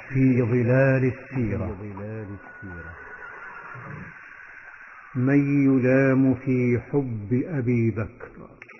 في ظلال السيرة. من يلام في حب أبي بكر؟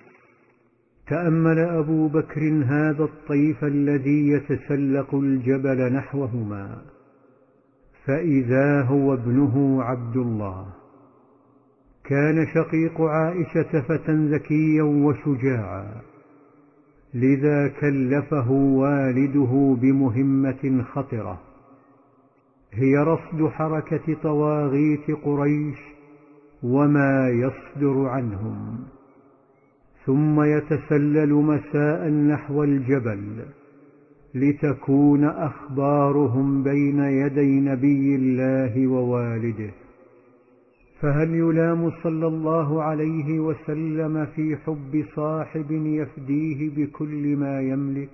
تأمل أبو بكر هذا الطيف الذي يتسلق الجبل نحوهما، فإذا هو ابنه عبد الله. كان شقيق عائشة فتى ذكيا وشجاعا، لذا كلفه والده بمهمة خطرة، هي رصد حركة طواغيت قريش وما يصدر عنهم، ثم يتسلل مساء نحو الجبل لتكون أخبارهم بين يدي نبي الله ووالده. فهل يلام صلى الله عليه وسلم في حب صاحب يفديه بكل ما يملك؟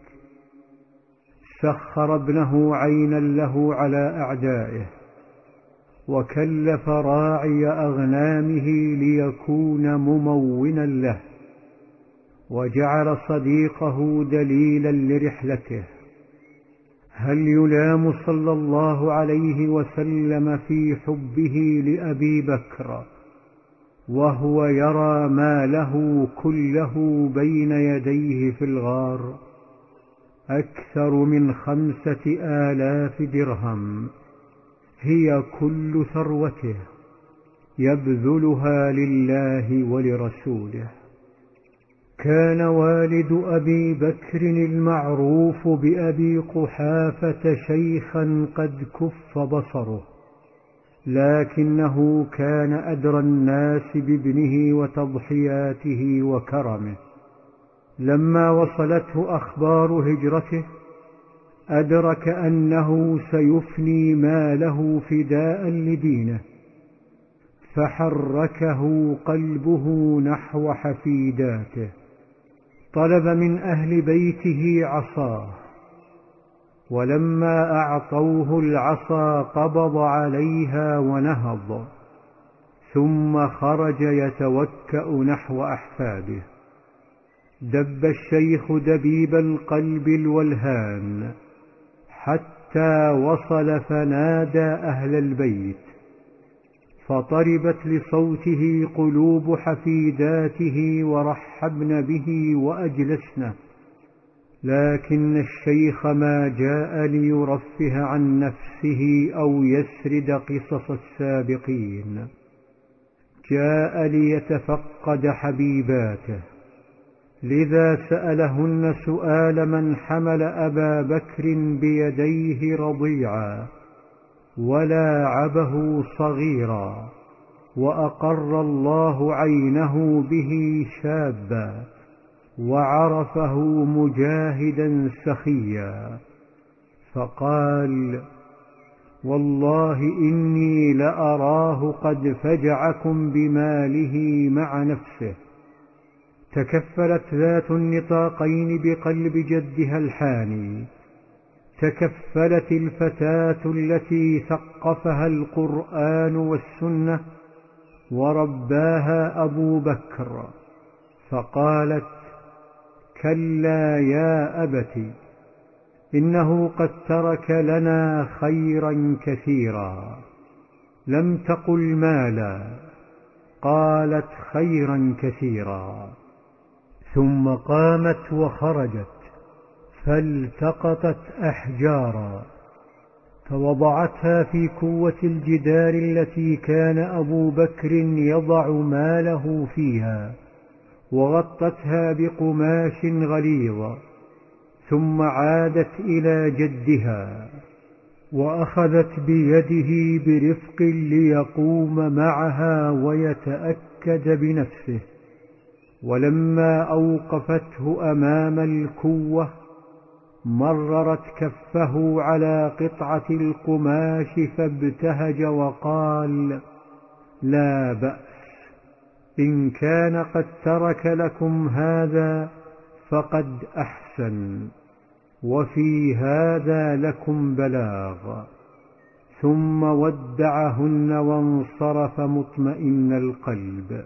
سخر ابنه عينا له على أعدائه، وكلف راعي أغنامه ليكون ممونا له، وجعل صديقه دليلا لرحلته. هل يلام صلى الله عليه وسلم في حبه لأبي بكر وهو يرى ماله كله بين يديه في الغار؟ أكثر من 5000 درهم هي كل ثروته، يبذلها لله ولرسوله. كان والد أبي بكر المعروف بأبي قحافة شيخا قد كف بصره، لكنه كان أدرى الناس بابنه وتضحياته وكرمه. لما وصلته أخبار هجرته أدرك أنه سيفني ماله فداء لدينه، فحركه قلبه نحو حفيداته. طلب من أهل بيته عصاه، ولما أعطوه العصا قبض عليها ونهض، ثم خرج يتوكأ نحو أحفاده. دب الشيخ دبيب القلب الولهان حتى وصل فنادى أهل البيت، فطربت لصوته قلوب حفيداته ورحبن به وأجلسنه. لكن الشيخ ما جاء ليرفه عن نفسه أو يسرد قصص السابقين، جاء ليتفقد حبيباته. لذا سألهن سؤال من حمل أبا بكر بيديه رضيعا ولاعبه صغيرا، وأقر الله عينه به شابا، وعرفه مجاهدا سخيا. فقال: والله إني لأراه قد فجعكم بماله مع نفسه. تكفلت ذات النطاقين بقلب جدها الحاني، تكفلت الفتاة التي ثقفها القرآن والسنة ورباها أبو بكر، فقالت: كلا يا أبت، إنه قد ترك لنا خيرا كثيرا. لم تقل مالا، قالت خيرا كثيرا. ثم قامت وخرجت، فالتقطت أحجارا فوضعتها في كوة الجدار التي كان أبو بكر يضع ماله فيها، وغطتها بقماش غليظ. ثم عادت إلى جدها وأخذت بيده برفق ليقوم معها ويتأكد بنفسه. ولما أوقفته أمام الكوة مررت كفه على قطعة القماش فابتهج وقال: لا بأس، إن كان قد ترك لكم هذا فقد أحسن، وفي هذا لكم بلاغ. ثم ودعهن وانصرف مطمئن القلب.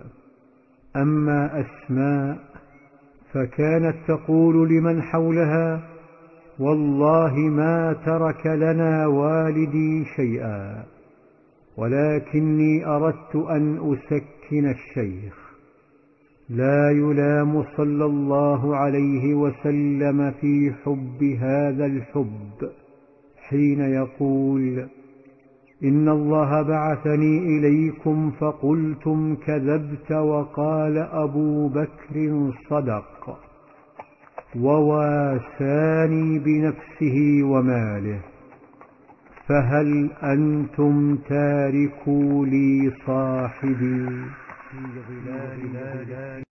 أما أسماء فكانت تقول لمن حولها: والله ما ترك لنا والدي شيئا، ولكني أردت أن أسكن الشيخ. لا يلام صلى الله عليه وسلم في حب هذا الحب حين يقول: إن الله بعثني إليكم فقلتم كذبت، وقال أبو بكر صدق، وواساني بنفسه وماله، فهل أنتم تاركوا لي صاحبي في ظلال